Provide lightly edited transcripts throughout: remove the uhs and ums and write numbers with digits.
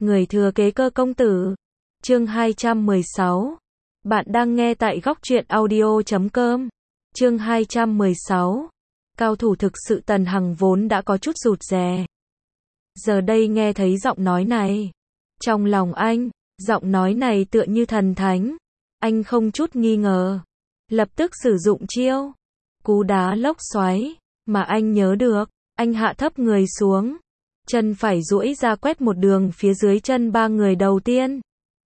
Người thừa kế Cơ công tử. Chương 216. Bạn đang nghe tại góc truyện audio.com. Chương 216. Cao thủ thực sự Tần Hằng vốn đã có chút rụt rè. Giờ đây nghe thấy giọng nói này. Trong lòng anh, giọng nói này tựa như thần thánh. Anh không chút nghi ngờ. Lập tức sử dụng chiêu. Cú đá lốc xoáy. Mà anh nhớ được. Anh hạ thấp người xuống. Chân phải duỗi ra quét một đường phía dưới chân ba người đầu tiên.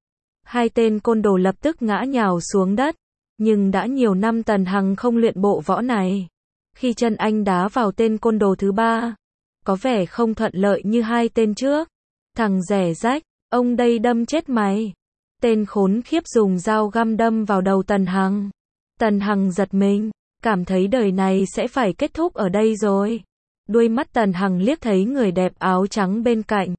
Hai tên côn đồ lập tức ngã nhào xuống đất. Nhưng đã nhiều năm Tần Hằng không luyện bộ võ này. Khi chân anh đá vào tên côn đồ thứ ba, có vẻ không thuận lợi như hai tên trước. Thằng rẻ rách, ông đây đâm chết mày. Tên khốn khiếp dùng dao găm đâm vào đầu Tần Hằng. Tần Hằng giật mình, cảm thấy đời này sẽ phải kết thúc ở đây rồi. Đuôi mắt Tần Hằng liếc thấy người đẹp áo trắng bên cạnh.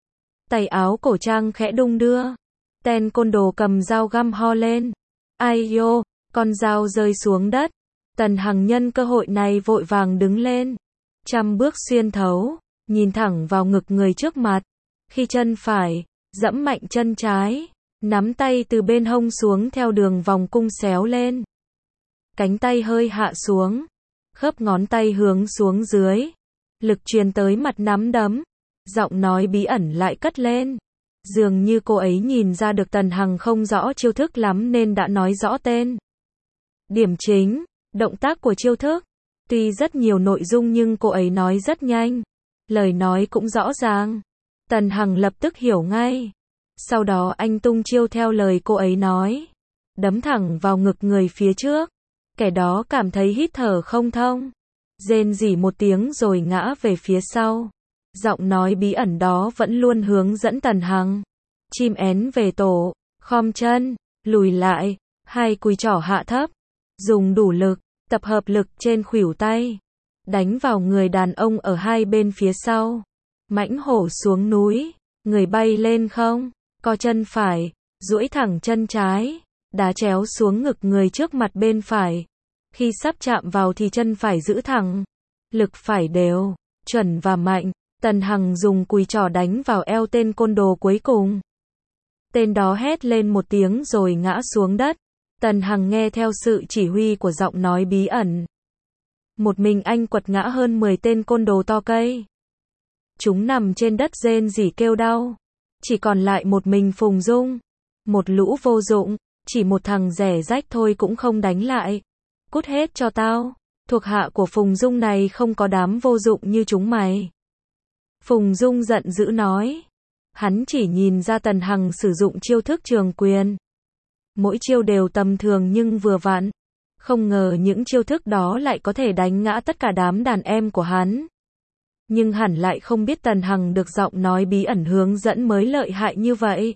Tay áo cổ trang khẽ đung đưa. Tên côn đồ cầm dao găm ho lên. Ai yo, con dao rơi xuống đất. Tần Hằng nhân cơ hội này vội vàng đứng lên. Trăm bước xuyên thấu, nhìn thẳng vào ngực người trước mặt. Khi chân phải, giẫm mạnh chân trái, nắm tay từ bên hông xuống theo đường vòng cung xéo lên. Cánh tay hơi hạ xuống, khớp ngón tay hướng xuống dưới. Lực truyền tới mặt nắm đấm. Giọng nói bí ẩn lại cất lên. Dường như cô ấy nhìn ra được Tần Hằng không rõ chiêu thức lắm nên đã nói rõ tên. Điểm chính, động tác của chiêu thức. Tuy rất nhiều nội dung nhưng cô ấy nói rất nhanh. Lời nói cũng rõ ràng. Tần Hằng lập tức hiểu ngay. Sau đó anh tung chiêu theo lời cô ấy nói. Đấm thẳng vào ngực người phía trước. Kẻ đó cảm thấy hít thở không thông. Rên rỉ một tiếng rồi ngã về phía sau. Giọng nói bí ẩn đó vẫn luôn hướng dẫn Tần Hằng. Chim én về tổ, khom chân, lùi lại, hai cùi trỏ hạ thấp. Dùng đủ lực, tập hợp lực trên khuỷu tay. Đánh vào người đàn ông ở hai bên phía sau. Mãnh hổ xuống núi, người bay lên không, co chân phải, duỗi thẳng chân trái. Đá chéo xuống ngực người trước mặt bên phải. Khi sắp chạm vào thì chân phải giữ thẳng. Lực phải đều, chuẩn và mạnh. Tần Hằng dùng cùi trỏ đánh vào eo tên côn đồ cuối cùng. Tên đó hét lên một tiếng rồi ngã xuống đất. Tần Hằng nghe theo sự chỉ huy của giọng nói bí ẩn. Một mình anh quật ngã hơn 10 tên côn đồ to cây. Chúng nằm trên đất rên rỉ kêu đau. Chỉ còn lại một mình Phùng Dung. Một lũ vô dụng, chỉ một thằng rẻ rách thôi cũng không đánh lại. Cút hết cho tao, thuộc hạ của Phùng Dung này không có đám vô dụng như chúng mày. Phùng Dung giận dữ nói. Hắn chỉ nhìn ra Tần Hằng sử dụng chiêu thức trường quyền. Mỗi chiêu đều tầm thường nhưng vừa vặn. Không ngờ những chiêu thức đó lại có thể đánh ngã tất cả đám đàn em của hắn. Nhưng hẳn lại không biết Tần Hằng được giọng nói bí ẩn hướng dẫn mới lợi hại như vậy.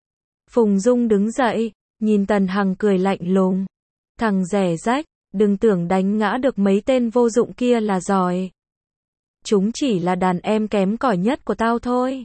Phùng Dung đứng dậy, nhìn Tần Hằng cười lạnh lùng. Thằng rẻ rách, đừng tưởng đánh ngã được mấy tên vô dụng kia là giỏi. Chúng chỉ là đàn em kém cỏi nhất của tao thôi.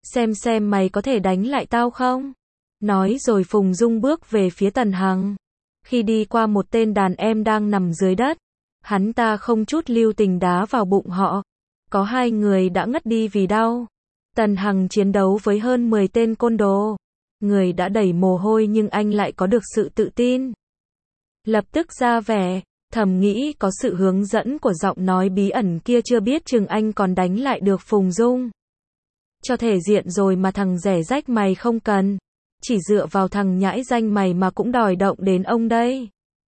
Xem mày có thể đánh lại tao không? Nói rồi Phùng Dung bước về phía Tần Hằng. Khi đi qua một tên đàn em đang nằm dưới đất, hắn ta không chút lưu tình đá vào bụng họ. Có hai người đã ngất đi vì đau. Tần Hằng chiến đấu với hơn 10 tên côn đồ. Người đã đầy mồ hôi nhưng anh lại có được sự tự tin. Lập tức ra vẻ, thầm nghĩ có sự hướng dẫn của giọng nói bí ẩn kia chưa biết chừng anh còn đánh lại được Phùng Dung. Cho thể diện rồi mà thằng rẻ rách mày không cần. Chỉ dựa vào thằng nhãi danh mày mà cũng đòi động đến ông đây.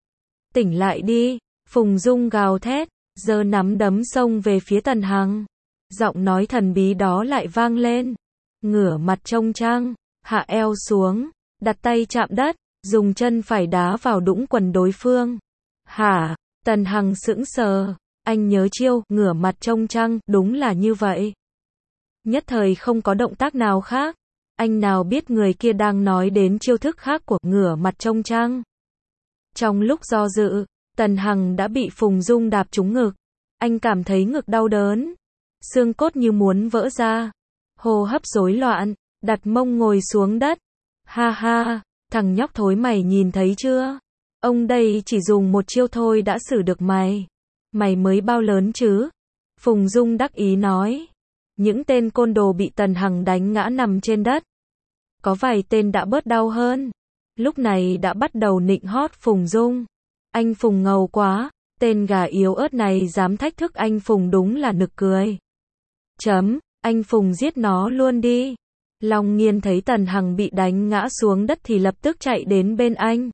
Tỉnh lại đi, Phùng Dung gào thét, giơ nắm đấm xông về phía Tần Hằng. Giọng nói thần bí đó lại vang lên. Ngửa mặt trông trăng, hạ eo xuống, đặt tay chạm đất, dùng chân phải đá vào đũng quần đối phương. Hả? Tần Hằng sững sờ. Anh nhớ chiêu ngửa mặt trông trăng, đúng là như vậy. Nhất thời không có động tác nào khác. Anh nào biết người kia đang nói đến chiêu thức khác của ngửa mặt trông trăng. Trong lúc do dự, Tần Hằng đã bị Phùng Dung đạp trúng ngực. Anh cảm thấy ngực đau đớn. Xương cốt như muốn vỡ ra. Hô hấp rối loạn, đặt mông ngồi xuống đất. Ha ha, thằng nhóc thối mày nhìn thấy chưa? Ông đây chỉ dùng một chiêu thôi đã xử được mày. Mày mới bao lớn chứ? Phùng Dung đắc ý nói. Những tên côn đồ bị Tần Hằng đánh ngã nằm trên đất. Có vài tên đã bớt đau hơn. Lúc này đã bắt đầu nịnh hót Phùng Dung. Anh Phùng ngầu quá, tên gà yếu ớt này dám thách thức anh Phùng đúng là nực cười. Anh Phùng giết nó luôn đi. Long Nghiên thấy Tần Hằng bị đánh ngã xuống đất thì lập tức chạy đến bên anh.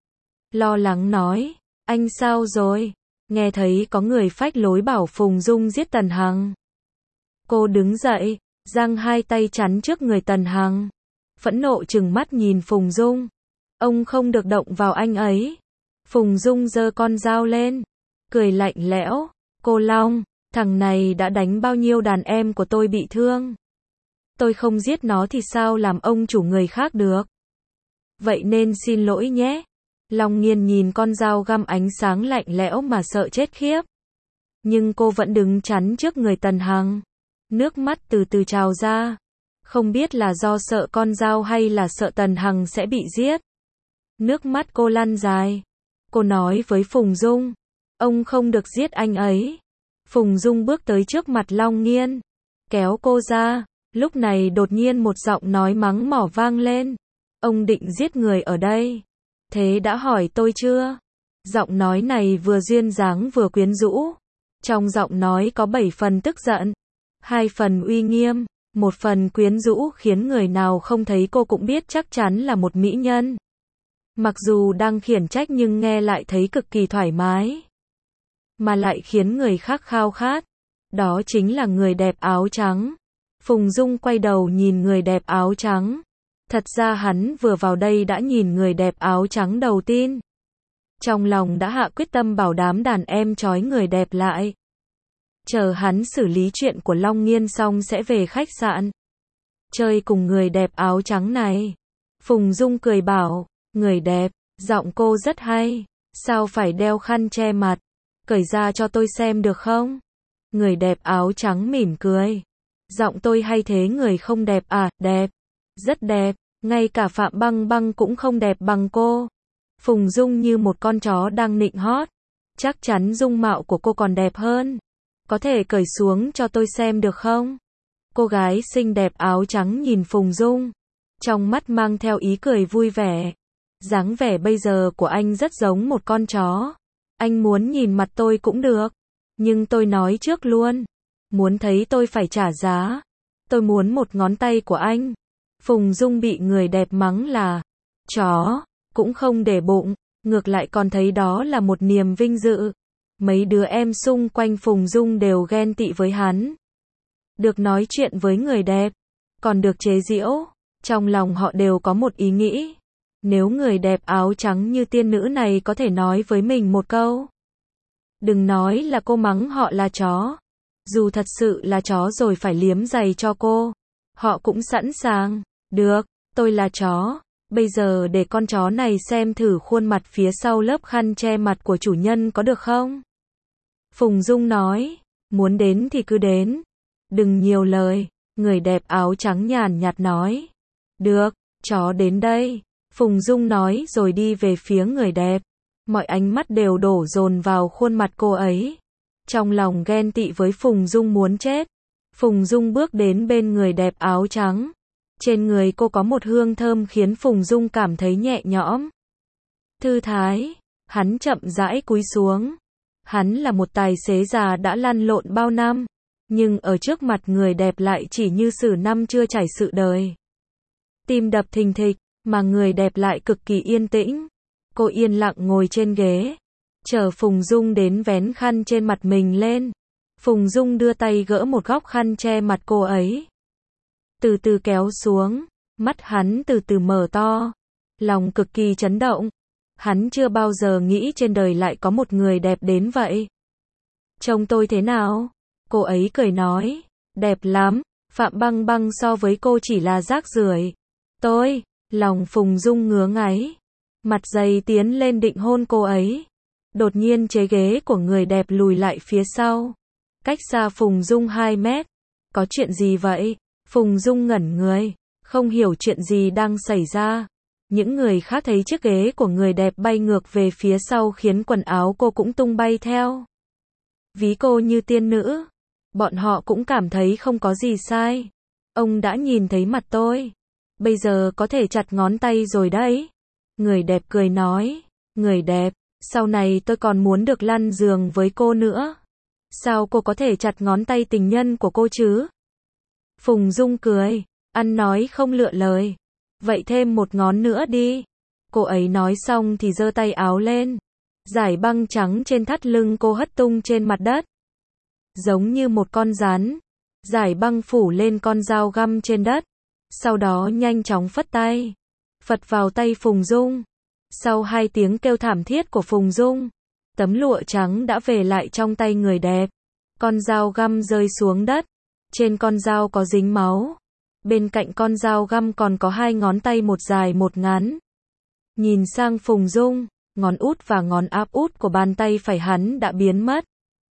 Lo lắng nói, anh sao rồi? Nghe thấy có người phách lối bảo Phùng Dung giết Tần Hằng. Cô đứng dậy, giang hai tay chắn trước người Tần Hằng. Phẫn nộ trừng mắt nhìn Phùng Dung. Ông không được động vào anh ấy. Phùng Dung giơ con dao lên, cười lạnh lẽo. Cô Long, thằng này đã đánh bao nhiêu đàn em của tôi bị thương. Tôi không giết nó thì sao làm ông chủ người khác được. Vậy nên xin lỗi nhé. Long Nghiên nhìn con dao găm ánh sáng lạnh lẽo mà sợ chết khiếp. Nhưng cô vẫn đứng chắn trước người Tần Hằng. Nước mắt từ từ trào ra. Không biết là do sợ con dao hay là sợ Tần Hằng sẽ bị giết. Nước mắt cô lăn dài. Cô nói với Phùng Dung, ông không được giết anh ấy. Phùng Dung bước tới trước mặt Long Nghiên, kéo cô ra. Lúc này đột nhiên một giọng nói mắng mỏ vang lên. Ông định giết người ở đây. Thế đã hỏi tôi chưa? Giọng nói này vừa duyên dáng vừa quyến rũ. Trong giọng nói có 7 phần tức giận, 2 phần uy nghiêm, 1 phần quyến rũ khiến người nào không thấy cô cũng biết chắc chắn là một mỹ nhân. Mặc dù đang khiển trách nhưng nghe lại thấy cực kỳ thoải mái. Mà lại khiến người khác khao khát. Đó chính là người đẹp áo trắng. Phùng Dung quay đầu nhìn người đẹp áo trắng. Thật ra hắn vừa vào đây đã nhìn người đẹp áo trắng đầu tiên. Trong lòng đã hạ quyết tâm bảo đám đàn em trói người đẹp lại. Chờ hắn xử lý chuyện của Long Nghiên xong sẽ về khách sạn. Chơi cùng người đẹp áo trắng này. Phùng Dung cười bảo, người đẹp, giọng cô rất hay. Sao phải đeo khăn che mặt? Cởi ra cho tôi xem được không? Người đẹp áo trắng mỉm cười. Giọng tôi hay thế người không đẹp à? Đẹp. Rất đẹp. Ngay cả Phạm Băng Băng cũng không đẹp bằng cô. Phùng Dung như một con chó đang nịnh hót. Chắc chắn dung mạo của cô còn đẹp hơn. Có thể cởi xuống cho tôi xem được không? Cô gái xinh đẹp áo trắng nhìn Phùng Dung. Trong mắt mang theo ý cười vui vẻ. Dáng vẻ bây giờ của anh rất giống một con chó. Anh muốn nhìn mặt tôi cũng được. Nhưng tôi nói trước luôn. Muốn thấy tôi phải trả giá. Tôi muốn một ngón tay của anh. Phùng Dung bị người đẹp mắng là chó, cũng không để bụng, ngược lại còn thấy đó là một niềm vinh dự. Mấy đứa em xung quanh Phùng Dung đều ghen tị với hắn. Được nói chuyện với người đẹp, còn được chế giễu, trong lòng họ đều có một ý nghĩ. Nếu người đẹp áo trắng như tiên nữ này có thể nói với mình một câu. Đừng nói là cô mắng họ là chó. Dù thật sự là chó rồi phải liếm giày cho cô, họ cũng sẵn sàng. Được, tôi là chó. Bây giờ để con chó này xem thử khuôn mặt phía sau lớp khăn che mặt của chủ nhân có được không? Phùng Dung nói, muốn đến thì cứ đến. Đừng nhiều lời. Người đẹp áo trắng nhàn nhạt nói. Được, chó đến đây. Phùng Dung nói rồi đi về phía người đẹp. Mọi ánh mắt đều đổ dồn vào khuôn mặt cô ấy. Trong lòng ghen tị với Phùng Dung muốn chết. Phùng Dung bước đến bên người đẹp áo trắng. Trên người cô có một hương thơm khiến Phùng Dung cảm thấy nhẹ nhõm. Thư thái. Hắn chậm rãi cúi xuống. Hắn là một tài xế già đã lăn lộn bao năm. Nhưng ở trước mặt người đẹp lại chỉ như sử năm chưa trải sự đời. Tim đập thình thịch, mà người đẹp lại cực kỳ yên tĩnh. Cô yên lặng ngồi trên ghế. Chờ Phùng Dung đến vén khăn trên mặt mình lên. Phùng Dung đưa tay gỡ một góc khăn che mặt cô ấy. Từ từ kéo xuống. Mắt hắn từ từ mở to. Lòng cực kỳ chấn động. Hắn chưa bao giờ nghĩ trên đời lại có một người đẹp đến vậy. Trông tôi thế nào? Cô ấy cười nói. Đẹp lắm. Phạm Băng Băng so với cô chỉ là rác rưởi. Tôi, lòng Phùng Dung ngứa ngáy. Mặt dày tiến lên định hôn cô ấy. Đột nhiên chế ghế của người đẹp lùi lại phía sau. Cách xa Phùng Dung 2 mét. Có chuyện gì vậy? Phùng Dung ngẩn người. Không hiểu chuyện gì đang xảy ra. Những người khác thấy chiếc ghế của người đẹp bay ngược về phía sau khiến quần áo cô cũng tung bay theo. Ví cô như tiên nữ. Bọn họ cũng cảm thấy không có gì sai. Ông đã nhìn thấy mặt tôi. Bây giờ có thể chặt ngón tay rồi đấy. Người đẹp cười nói. Người đẹp, sau này tôi còn muốn được lăn giường với cô nữa. Sao cô có thể chặt ngón tay tình nhân của cô chứ? Phùng Dung cười, ăn nói không lựa lời. Vậy thêm một ngón nữa đi. Cô ấy nói xong thì giơ tay áo lên. Dải băng trắng trên thắt lưng cô hất tung trên mặt đất. Giống như một con rắn. Dải băng phủ lên con dao găm trên đất. Sau đó nhanh chóng phất tay. Phật vào tay Phùng Dung. Sau 2 tiếng kêu thảm thiết của Phùng Dung, tấm lụa trắng đã về lại trong tay người đẹp. Con dao găm rơi xuống đất. Trên con dao có dính máu. Bên cạnh con dao găm còn có 2 ngón tay, một dài một ngắn. Nhìn sang Phùng Dung, ngón út và ngón áp út của bàn tay phải hắn đã biến mất.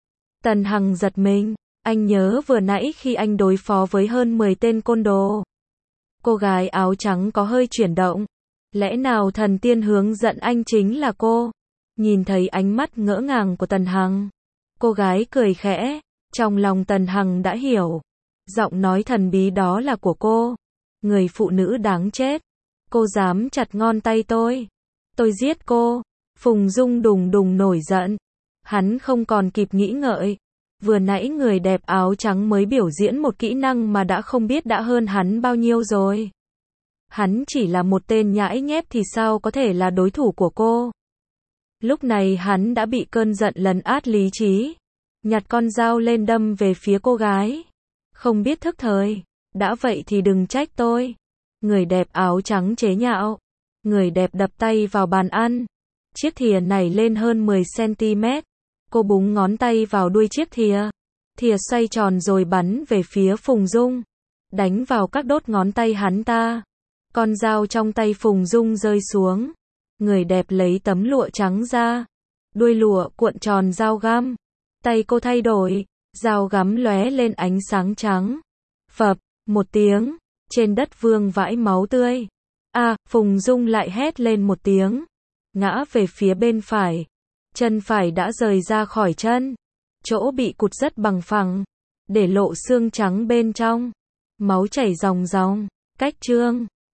Tần Hằng giật mình, anh nhớ vừa nãy khi anh đối phó với hơn 10 tên côn đồ. Cô gái áo trắng có hơi chuyển động. Lẽ nào thần tiên hướng dẫn anh chính là cô? Nhìn thấy ánh mắt ngỡ ngàng của Tần Hằng, cô gái cười khẽ, trong lòng Tần Hằng đã hiểu. Giọng nói thần bí đó là của cô. Người phụ nữ đáng chết. Cô dám chặt ngón tay tôi. Tôi giết cô. Phùng Dung đùng đùng nổi giận. Hắn không còn kịp nghĩ ngợi. Vừa nãy người đẹp áo trắng mới biểu diễn một kỹ năng mà đã không biết đã hơn hắn bao nhiêu rồi. Hắn chỉ là một tên nhãi nhép thì sao có thể là đối thủ của cô. Lúc này hắn đã bị cơn giận lấn át lý trí. Nhặt con dao lên đâm về phía cô gái. Không biết thức thời. Đã vậy thì đừng trách tôi. Người đẹp áo trắng chế nhạo. Người đẹp đập tay vào bàn ăn. Chiếc thìa nảy lên hơn 10 cm. Cô búng ngón tay vào đuôi chiếc thìa. Thìa xoay tròn rồi bắn về phía Phùng Dung. Đánh vào các đốt ngón tay hắn ta. Con dao trong tay Phùng Dung rơi xuống. Người đẹp lấy tấm lụa trắng ra. Đuôi lụa cuộn tròn dao găm. Tay cô thay đổi. Dao gắm lóe lên ánh sáng trắng. Phập, một tiếng. Trên đất vương vãi máu tươi. Phùng Dung lại hét lên một tiếng. Ngã về phía bên phải. Chân phải đã rời ra khỏi chân. Chỗ bị cụt rất bằng phẳng. Để lộ xương trắng bên trong. Máu chảy ròng ròng. Cách chương